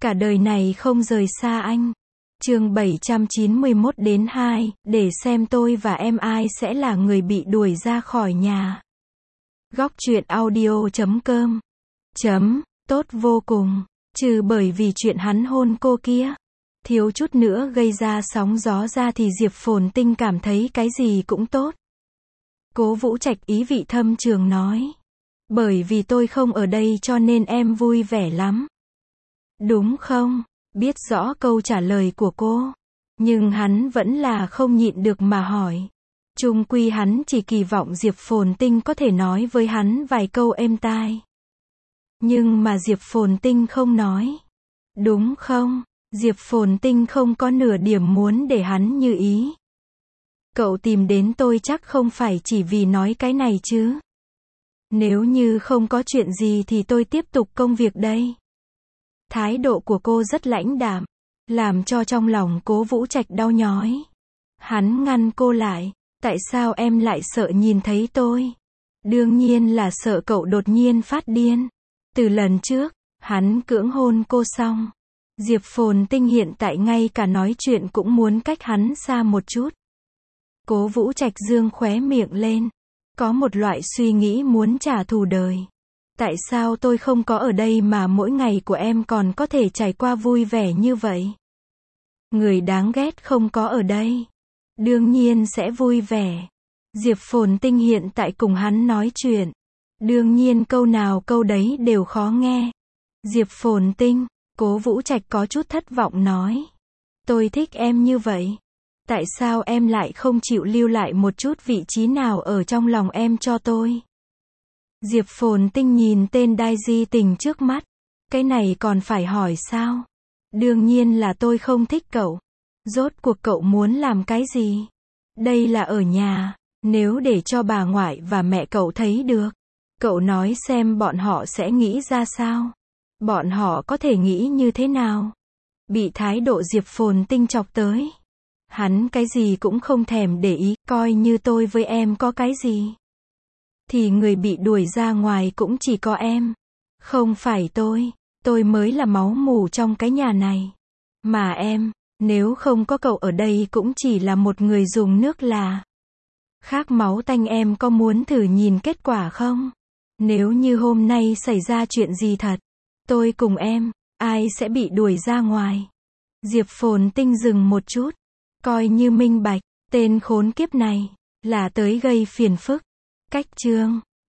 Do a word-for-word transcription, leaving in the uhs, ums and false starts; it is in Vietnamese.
Cả đời này không rời xa anh. Chương bảy trăm chín mươi mốt đến hai, để xem tôi và em ai sẽ là người bị đuổi ra khỏi nhà. Góc truyện audio chấm com. Chấm, tốt vô cùng. Trừ bởi vì chuyện hắn hôn cô kia. Thiếu chút nữa gây ra sóng gió ra thì Diệp Phồn Tinh cảm thấy cái gì cũng tốt. Cố Vũ Trạch ý vị thâm trường nói. Bởi vì tôi không ở đây cho nên em vui vẻ lắm. Đúng không? Biết rõ câu trả lời của cô. Nhưng hắn vẫn là không nhịn được mà hỏi. Chung quy hắn chỉ kỳ vọng Diệp Phồn Tinh có thể nói với hắn vài câu êm tai. Nhưng mà Diệp Phồn Tinh không nói. Đúng không? Diệp Phồn Tinh không có nửa điểm muốn để hắn như ý. Cậu tìm đến tôi chắc không phải chỉ vì nói cái này chứ. Nếu như không có chuyện gì thì tôi tiếp tục công việc đây. Thái độ của cô rất lãnh đạm, làm cho trong lòng Cố Vũ Trạch đau nhói. Hắn ngăn cô lại, tại sao em lại sợ nhìn thấy tôi? Đương nhiên là sợ cậu đột nhiên phát điên. Từ lần trước, hắn cưỡng hôn cô xong. Diệp Phồn Tinh hiện tại ngay cả nói chuyện cũng muốn cách hắn xa một chút. Cố Vũ Trạch dương khóe miệng lên. Có một loại suy nghĩ muốn trả thù đời. Tại sao tôi không có ở đây mà mỗi ngày của em còn có thể trải qua vui vẻ như vậy? Người đáng ghét không có ở đây. Đương nhiên sẽ vui vẻ. Diệp Phồn Tinh hiện tại cùng hắn nói chuyện. Đương nhiên câu nào câu đấy đều khó nghe. Diệp Phồn Tinh, Cố Vũ Trạch có chút thất vọng nói. Tôi thích em như vậy. Tại sao em lại không chịu lưu lại một chút vị trí nào ở trong lòng em cho tôi? Diệp Phồn Tinh nhìn tên Đai Di Tình trước mắt. Cái này còn phải hỏi sao? Đương nhiên là tôi không thích cậu. Rốt cuộc cậu muốn làm cái gì? Đây là ở nhà. Nếu để cho bà ngoại và mẹ cậu thấy được. Cậu nói xem bọn họ sẽ nghĩ ra sao? Bọn họ có thể nghĩ như thế nào? Bị thái độ Diệp Phồn Tinh chọc tới. Hắn cái gì cũng không thèm để ý, coi như tôi với em có cái gì. Thì người bị đuổi ra ngoài cũng chỉ có em. Không phải tôi. Tôi mới là máu mủ trong cái nhà này. Mà em, nếu không có cậu ở đây cũng chỉ là một người dùng nước là. Khác máu tanh em có muốn thử nhìn kết quả không? Nếu như hôm nay xảy ra chuyện gì thật, tôi cùng em, ai sẽ bị đuổi ra ngoài? Diệp Phồn Tinh dừng một chút. Coi như minh bạch, tên khốn kiếp này, là tới gây phiền phức. Cách chương